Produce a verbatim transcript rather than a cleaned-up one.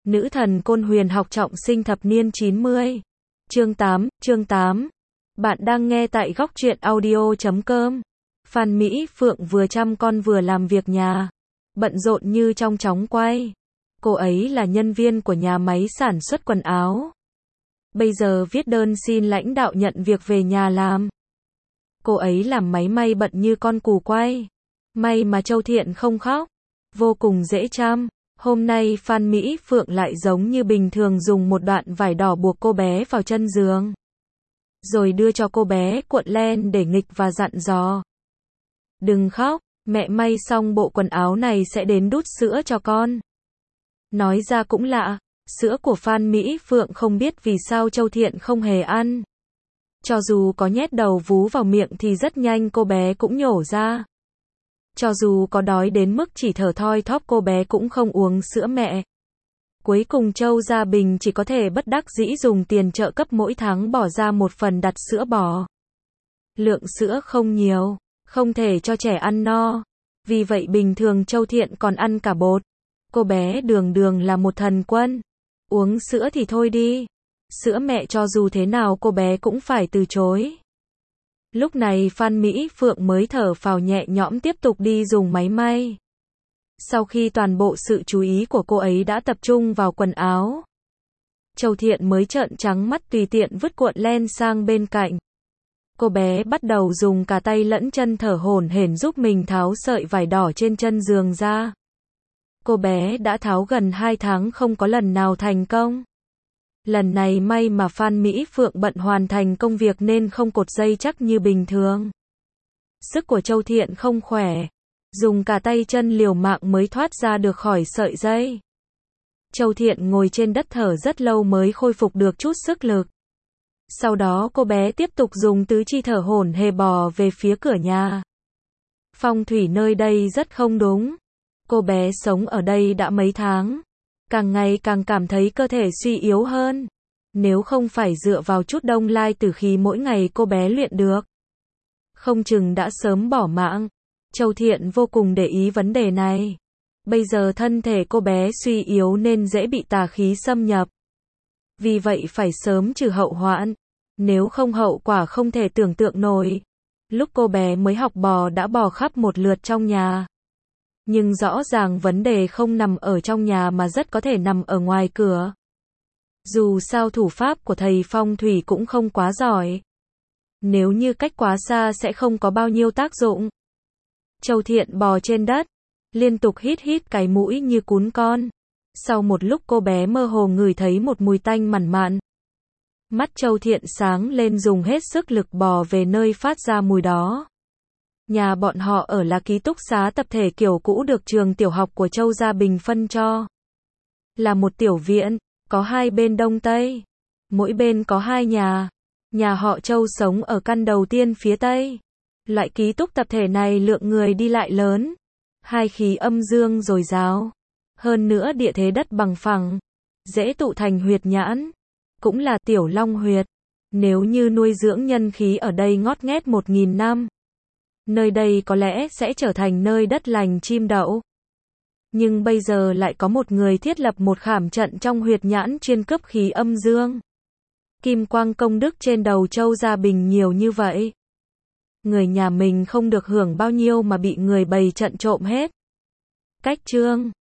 Nữ thần Côn Huyền học trọng sinh thập niên chín mươi. Chương tám, chương tám. Bạn đang nghe tại góc truyện audio chấm com. Phan Mỹ Phượng vừa chăm con vừa làm việc nhà, bận rộn như trong chóng quay. Cô ấy là nhân viên của nhà máy sản xuất quần áo. Bây giờ viết đơn xin lãnh đạo nhận việc về nhà làm. Cô ấy làm máy may bận như con cù quay. May mà Châu Thiện không khóc. Vô cùng dễ chăm. Hôm nay Phan Mỹ Phượng lại giống như bình thường dùng một đoạn vải đỏ buộc cô bé vào chân giường. Rồi đưa cho cô bé cuộn len để nghịch và dặn dò. Đừng khóc, mẹ may xong bộ quần áo này sẽ đến đút sữa cho con. Nói ra cũng lạ, sữa của Phan Mỹ Phượng không biết vì sao Châu Thiện không hề ăn. Cho dù có nhét đầu vú vào miệng thì rất nhanh cô bé cũng nhổ ra. Cho dù có đói đến mức chỉ thở thoi thóp cô bé cũng không uống sữa mẹ. Cuối cùng Châu Gia Bình chỉ có thể bất đắc dĩ dùng tiền trợ cấp mỗi tháng bỏ ra một phần đặt sữa bò. Lượng sữa không nhiều, không thể cho trẻ ăn no. Vì vậy bình thường Châu Thiện còn ăn cả bột. Cô bé Đường Đường là một thần quân. Uống sữa thì thôi đi. Sữa mẹ cho dù thế nào cô bé cũng phải từ chối. Lúc này Phan Mỹ Phượng mới thở phào nhẹ nhõm tiếp tục đi dùng máy may. Sau khi toàn bộ sự chú ý của cô ấy đã tập trung vào quần áo, Châu Thiện mới trợn trắng mắt tùy tiện vứt cuộn len sang bên cạnh. Cô bé bắt đầu dùng cả tay lẫn chân thở hổn hển giúp mình tháo sợi vải đỏ trên chân giường ra. Cô bé đã tháo gần hai tháng không có lần nào thành công. Lần này may mà Phan Mỹ Phượng bận hoàn thành công việc nên không cột dây chắc như bình thường. Sức của Châu Thiện không khỏe, dùng cả tay chân liều mạng mới thoát ra được khỏi sợi dây. Châu Thiện ngồi trên đất thở rất lâu mới khôi phục được chút sức lực. Sau đó cô bé tiếp tục dùng tứ chi thở hổn hề bò về phía cửa nhà. Phong thủy nơi đây rất không đúng. Cô bé sống ở đây đã mấy tháng, càng ngày càng cảm thấy cơ thể suy yếu hơn. Nếu không phải dựa vào chút đông lai tử khí mỗi ngày cô bé luyện được, không chừng đã sớm bỏ mạng. Châu Thiện vô cùng để ý vấn đề này. Bây giờ thân thể cô bé suy yếu nên dễ bị tà khí xâm nhập. Vì vậy phải sớm trừ hậu hoạn. Nếu không hậu quả không thể tưởng tượng nổi. Lúc cô bé mới học bò đã bò khắp một lượt trong nhà. Nhưng rõ ràng vấn đề không nằm ở trong nhà mà rất có thể nằm ở ngoài cửa. Dù sao thủ pháp của thầy phong thủy cũng không quá giỏi. Nếu như cách quá xa sẽ không có bao nhiêu tác dụng. Châu Thiện bò trên đất, liên tục hít hít cái mũi như cún con. Sau một lúc cô bé mơ hồ ngửi thấy một mùi tanh mặn mặn. Mắt Châu Thiện sáng lên dùng hết sức lực bò về nơi phát ra mùi đó. Nhà bọn họ ở là ký túc xá tập thể kiểu cũ được trường tiểu học của Châu Gia Bình phân cho. Là một tiểu viện, có hai bên đông tây. Mỗi bên có hai nhà. Nhà họ Châu sống ở căn đầu tiên phía tây. Loại ký túc tập thể này lượng người đi lại lớn. Hai khí âm dương dồi dào. Hơn nữa địa thế đất bằng phẳng. Dễ tụ thành huyệt nhãn. Cũng là tiểu long huyệt. Nếu như nuôi dưỡng nhân khí ở đây ngót nghét một nghìn năm. Nơi đây có lẽ sẽ trở thành nơi đất lành chim đậu. Nhưng bây giờ lại có một người thiết lập một khảm trận trong huyệt nhãn chuyên cướp khí âm dương. Kim quang công đức trên đầu Châu Gia Bình nhiều như vậy. Người nhà mình không được hưởng bao nhiêu mà bị người bày trận trộm hết. Cách chương